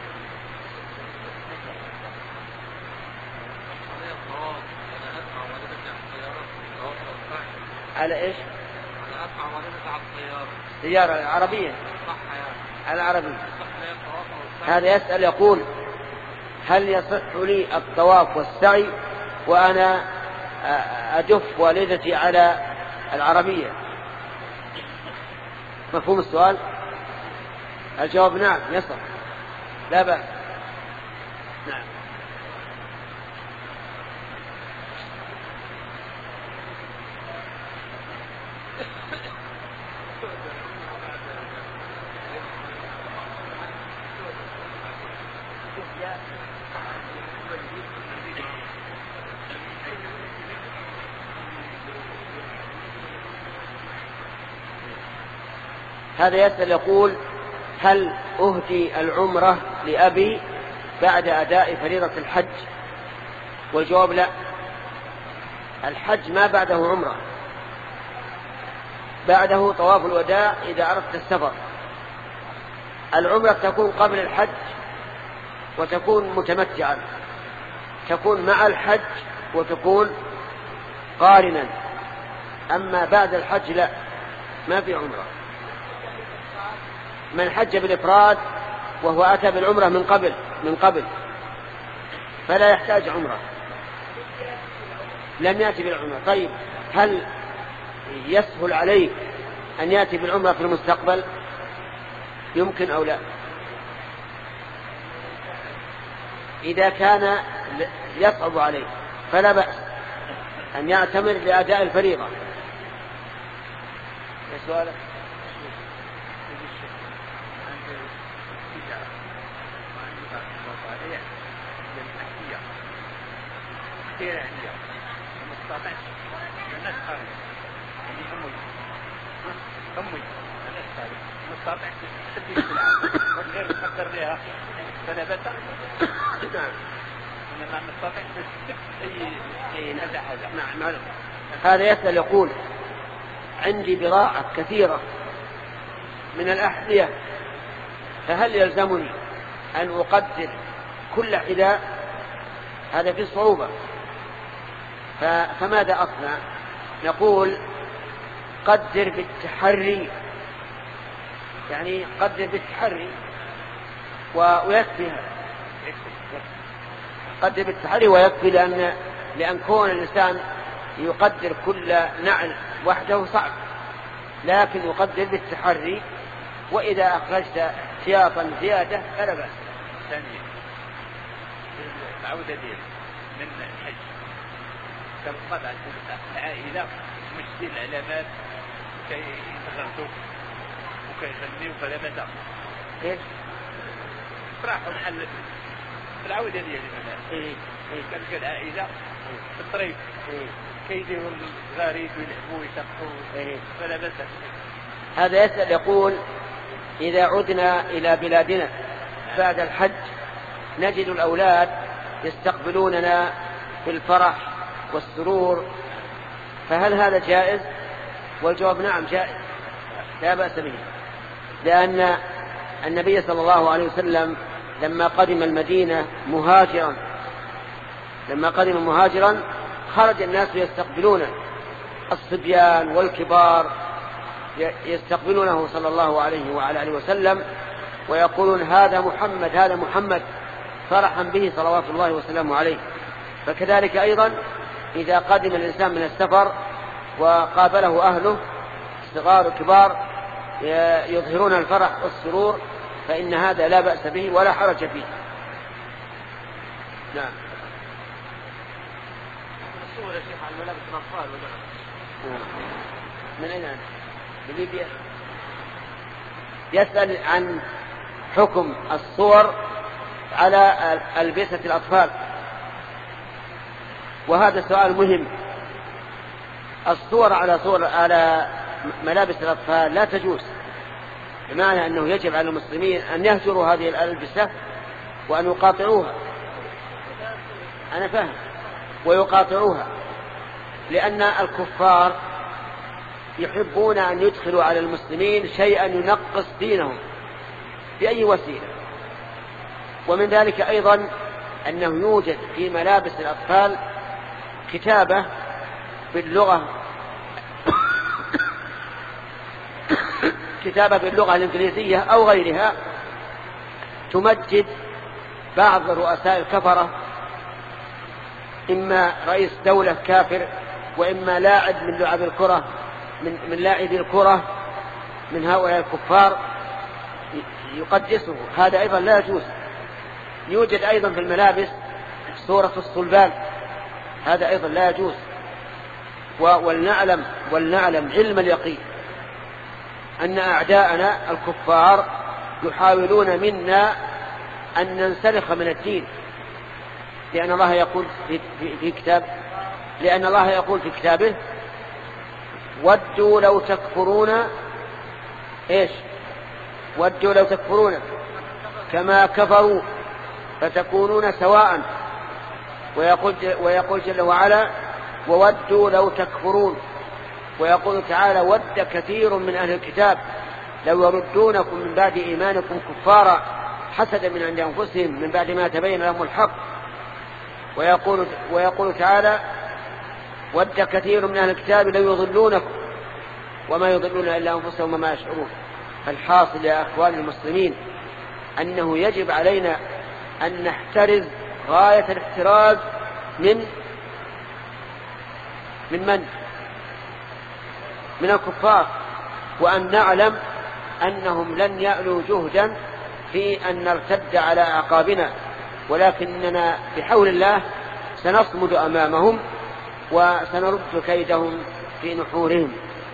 على إيش؟ على أسمع ولدت على الطيارة. سيارة عربية. صح يعني. على عربية. هذا يسأل يقول هل يصح لي الطواف والسعي وأنا أدف والدتي على العربية؟ مفهوم السؤال؟ الجواب نعم يصح، لا بأس. نعم. هذا يسأل يقول هل أهدي العمرة لأبي بعد أداء فريضة الحج؟ والجواب لا، الحج ما بعده عمرة، بعده طواف الوداع إذا أردت السفر. العمرة تكون قبل الحج وتكون متمتعا، تكون مع الحج وتكون قارنا، أما بعد الحج لا، ما في عمرة. من حج بالإفراد وهو أتى بالعمرة من قبل من قبل فلا يحتاج عمرة، لم يأتي بالعمرة. طيب هل يسهل عليه أن يأتي بالعمرة في المستقبل؟ يمكن أو لا؟ إذا كان يصعب عليه فلا بأس أن يعتمر لأداء الفريضة. سؤالك؟ كثير عندي مستطيع الناس خارج يعني أمي أمي الناس خارج مستطيع تبدي السلعة والغير تقدر لها فنبتها إنما مستطيع أي أي نزع هذا. نعم. هذا يسأل يقول عندي بضاعة كثيرة من الأحذية، فهل يلزمني أن أقدر كل حذاء؟ هذا في صعوبة، فماذا أصنع؟ نقول قدر بالتحري، يعني قدر بالتحري ويكفي هذا، قدر بالتحري ويكفي، لأن لأن كون الإنسان يقدر كل نعل وحده صعب، لكن يقدر بالتحري، وإذا أخرجت احتياطا زيادة فلا بأس. ثانيا العودة دي من الحج كالقطع العائلة مش دي العلامات كي يتغرطوا وكي يغنيوا فلا مدى ايش؟ راحوا محل في العودة دي مثلا ايه ايه كالك العائلة في الطريق ايه كي يديروا الغريب ويلعبوا ويسقطوا ايه فلا بأس. هذا يسأل يقول إذا عدنا إلى بلادنا بعد الحج نجد الأولاد يستقبلوننا في الفرح والسرور، فهل هذا جائز؟ والجواب نعم جائز، لا بأس به. لأن النبي صلى الله عليه وسلم لما قدم المدينة مهاجرا لما قدم مهاجرا خرج الناس يستقبلونه، الصبيان والكبار يستقبلونه صلى الله عليه وعلى آله وسلم ويقولون هذا محمد هذا محمد فرحا به صلوات الله وسلامه عليه. فكذلك أيضا إذا قدم الإنسان من السفر وقابله أهله صغار وكبار يظهرون الفرح والسرور فإن هذا لا بأس به ولا حرج فيه. نعم. الصور يا شيخ على ملابس الأطفال ولا من أين أنت؟ بليبيا. يسأل عن حكم الصور على ألبسة الأطفال، وهذا سؤال مهم. الصور على صور على ملابس الأطفال لا تجوز، بمعنى أنه يجب على المسلمين أن يهجروا هذه الألبسة وأن يقاطعوها. أنا فاهم، ويقاطعوها، لأن الكفار يحبون أن يدخلوا على المسلمين شيئا ينقص دينهم بأي وسيلة. ومن ذلك أيضا أنه يوجد في ملابس الأطفال كتابة باللغة كتابة باللغة الإنجليزية أو غيرها تمجد بعض رؤساء الكفرة، إما رئيس دولة كافر وإما لاعب من لعب الكرة من, من لاعبي الكرة من هؤلاء الكفار يقدسه. هذا أيضا لا يجوز. يوجد أيضا في الملابس صورة الصلبان، هذا أيضا لا يجوز. ولنعلم, ولنعلم علم اليقين أن أعداءنا الكفار يحاولون منا أن ننسلخ من الدين، لأن الله يقول في, في, في كتاب لأن الله يقول في كتابه ودوا لو تكفرون إيش ودوا لو تكفرون كما كفروا فتكونون سواء. ويقول, ويقول جل وعلا وودوا لو تكفرون. ويقول تعالى ود كثير من أهل الكتاب لو يردونكم من بعد إيمانكم كفارا حسدا من عند أنفسهم من بعد ما تبين لهم الحق. ويقول, ويقول تعالى ود كثير من أهل الكتاب لو يضلونكم وما يضلون إلا أنفسهم وما يشعرون. فالحاصل يا أخوان المسلمين أنه يجب علينا أن نحترز غاية الاحتراز من من من من الكفار، وأن نعلم أنهم لن يألوا جهدا في أن نرتد على أعقابنا، ولكننا بحول الله سنصمد أمامهم وسنرد كيدهم في نحورهم.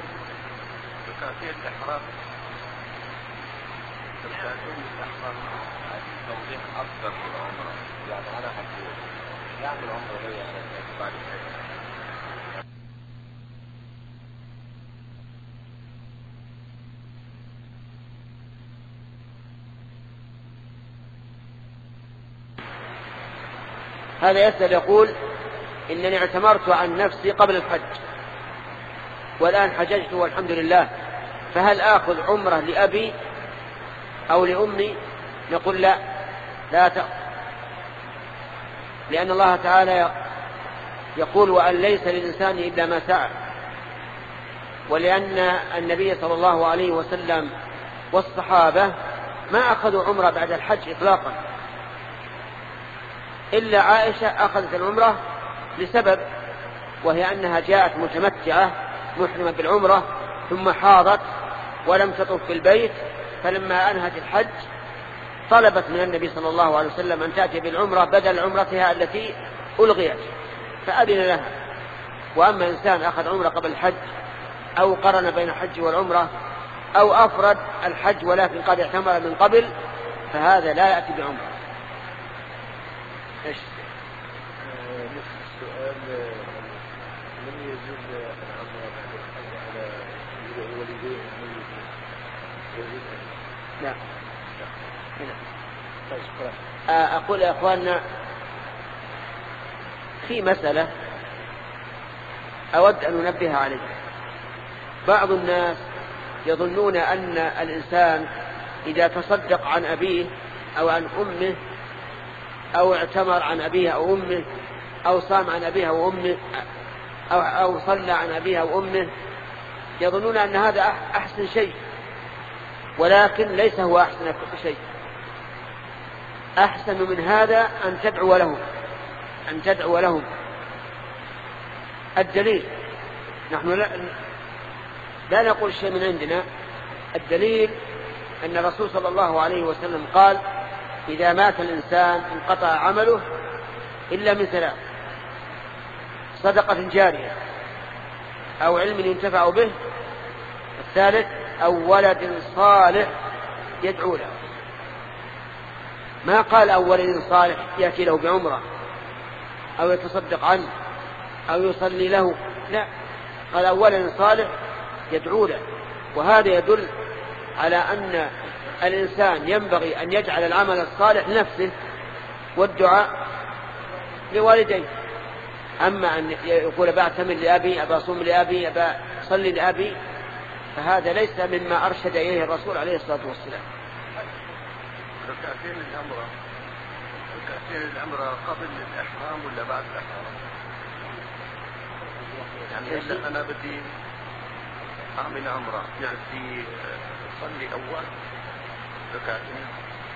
هذا يسأل يقول إنني اعتمرت عن نفسي قبل الحج والآن حججت والحمد لله، فهل آخذ عمرة لأبي أو لأمي؟ نقول لا لا تأخذ، لأن الله تعالى يقول وأن ليس للإنسان إلا ما سعى، ولأن النبي صلى الله عليه وسلم والصحابة ما أخذوا عمرة بعد الحج إطلاقا، إلا عائشة أخذت العمرة لسبب، وهي أنها جاءت متمتعة محرمة بالعمرة ثم حاضت ولم تطف في البيت، فلما أنهت الحج طلبت من النبي صلى الله عليه وسلم أن تأتي بالعمرة بدل عمرتها التي ألغيت فأذن لها. وأما إنسان أخذ عمرة قبل الحج أو قرن بين الحج والعمرة أو أفرد الحج ولكن قد اعتمر من قبل فهذا لا يأتي بعمرة. إيش السؤال من يجوز العمرة بعد الحج على والديه لا أقول يا أخواننا في مسألة أود أن ننبه عليها. بعض الناس يظنون أن الإنسان إذا تصدق عن أبيه أو عن أمه أو اعتمر عن أبيه أو أمه أو صام عن أبيه أو أمه أو, أو صلى عن أبيه أو أمه يظنون أن هذا أحسن شيء، ولكن ليس هو أحسن شيء. أحسن من هذا أن تدعو لهم أن تدعو لهم الدليل، نحن لا, لا نقول شيء من عندنا. الدليل أن الرسول صلى الله عليه وسلم قال إذا مات الإنسان انقطع عمله إلا من ثلاث: صدقة جارية أو علم ينتفع به، الثالث أو ولد صالح يدعو له. ما قال أو ولد صالح يأتي له بعمره أو يتصدق عنه أو يصلي له، لا، قال أو ولد صالح يدعو له. وهذا يدل على أن الإنسان ينبغي أن يجعل العمل الصالح لنفسه والدعاء لوالديه. أما أن يقول بعتمر لأبي، أبا صوم لأبي، أبا صلي لأبي، فهذا ليس مما أرشد إليه الرسول عليه الصلاة والسلام. ركعتين العمرة ركعتين العمرة قبل الإحرام ولا بعد الإحرام؟ يعني هلا أنا بدي أعمل عمرة، يعني بدي أصلي أول ركعتين.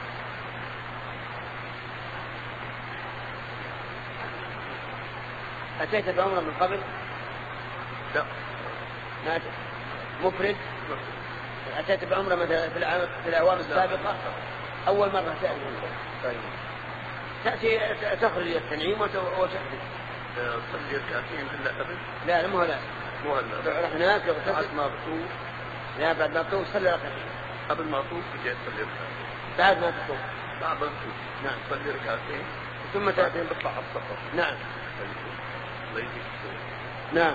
أتيت بعمرة من قبل؟ لا، ما أتيت مفرد. أتيت بعمرة مثلا في الأعوام السابقة؟ أول مرة تأتي. طيب. تأتي تخرج التنعيم وتأتي. تصلي ركعتين هلا قبل؟ لا، مو هلا. مو هلا. رح هناك بعد ما بطوف. لا، بعد ما بطوف صلي ركعتين. قبل ما بطوف بدي أصلي ركعتين. بعد ما بطوف. بعد ما بطوف. نعم. صلي ركعتين. ثم تأتي بطلع على السفر. نعم. الله يجزيك الخير. نعم.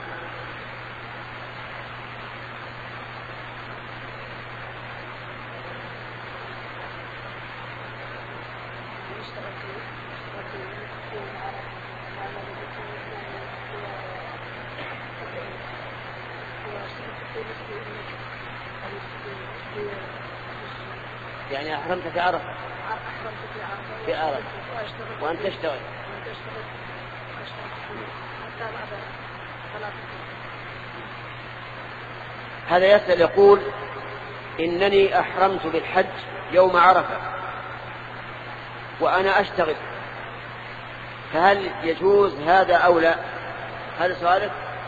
يعني أحرمت في عرفة. في عرفة وأنت تشتغل. هذا يسأل يقول إنني أحرمت بالحج يوم عرفة وأنا أشتغل، فهل يجوز هذا أو لا؟ هذا سؤالك.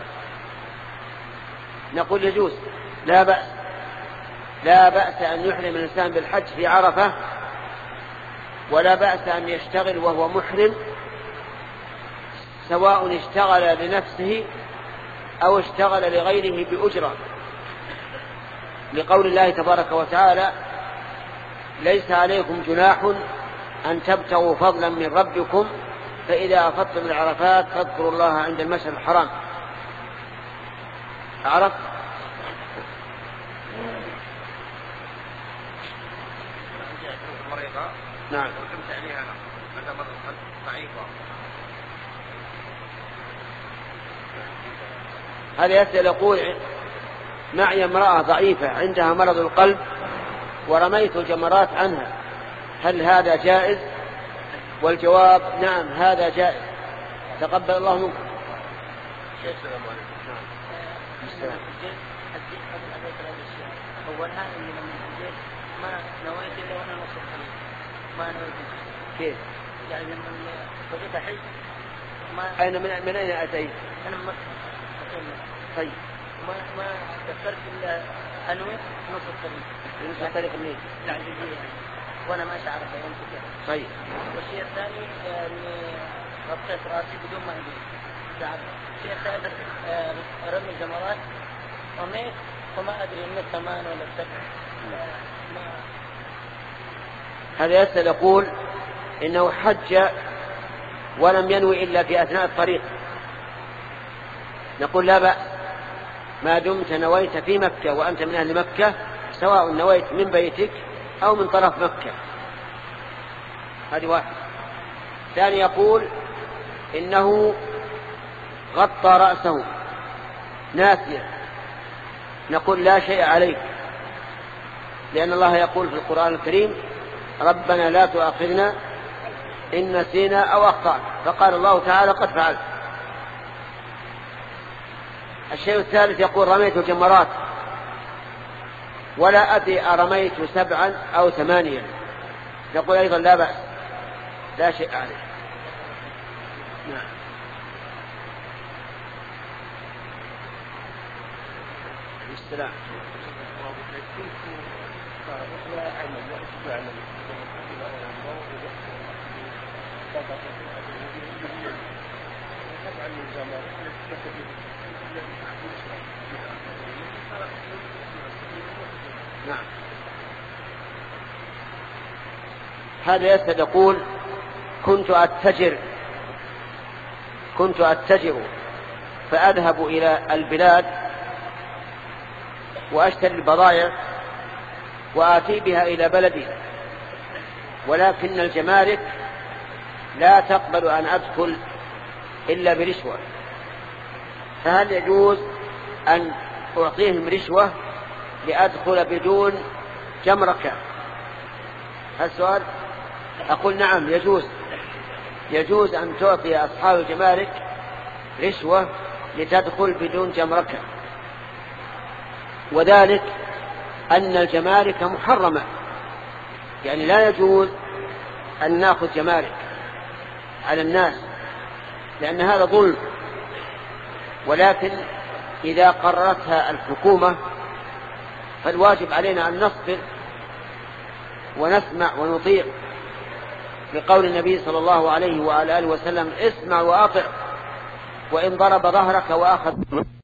نقول يجوز، لا بأس، لا بأس أن يحرم الإنسان بالحج في عرفة، ولا بأس أن يشتغل وهو محرم، سواء اشتغل لنفسه أو اشتغل لغيره بأجرة، لقول الله تبارك وتعالى ليس عليكم جناح أن تبتغوا فضلا من ربكم فإذا أفضتم العرفات فاذكروا الله عند المشعر الحرام. عرف؟ نعم. هذا يسأل يقول معي امرأة ضعيفة عندها مرض القلب ورميت جمرات عنها، هل هذا جائز؟ والجواب نعم، هذا جائز. تقبل الله منكم. السلام عليكم. السلام. أول هذا اللي لما جيت ما نويت إلا وأنا نصف حليب، ما نويت. كيف؟ يعني لما بغيت أحج ما. أين من من أين أتيت؟ أنا من مكة. طيب. ما ما فكرت إلا أنوي نصف الطريق. نصف الطريق منين؟ العزيزية. وأنا ما أعرف يوم كذا. طيب. والشيء الثاني إني غطيت رأسي بدون ما أدري. تعب. الشيء الثالث رمي الجمرات رميت وما أدري إن الثمان ولا السبع. ما. هذا يسأل يقول إنه حج ولم ينوي إلا في أثناء الطريق، نقول لا بأس ما دمت نويت في مكة وأنت من أهل مكة، سواء نويت من بيتك أو من طرف مكة. هذه واحد. ثاني يقول إنه غطى رأسه ناسيا، نقول لا شيء عليك لأن الله يقول في القرآن الكريم ربنا لا تؤاخذنا إن نسينا أو أخطأنا، فقال الله تعالى قد فعلت. الشيء الثالث يقول رميت جمرات ولا أدري أرميت سبعا أو ثمانيا، يقول أيضا لا بأس، لا شيء عليه. نعم. السلام. نعم. هذا يسأل يقول كنت أتجر كنت أتجر فأذهب إلى البلاد وأشتري البضائع وآتي بها إلى بلدي، ولكن الجمارك لا تقبل أن أدخل إلا برشوة، فهل يجوز أن أعطيهم رشوة لأدخل بدون جمركة؟ هذا السؤال. أقول نعم يجوز، يجوز أن تعطي أصحاب الجمارك رشوة لتدخل بدون جمركة، وذلك أن الجمارك محرمة، يعني لا يجوز أن نأخذ جمارك على الناس لأن هذا ظلم، ولكن إذا قررتها الحكومة فالواجب علينا أن نصبر ونسمع ونطيع، لقول النبي صلى الله عليه وآله وسلم اسمع وأطع وإن ضرب ظهرك وأخذ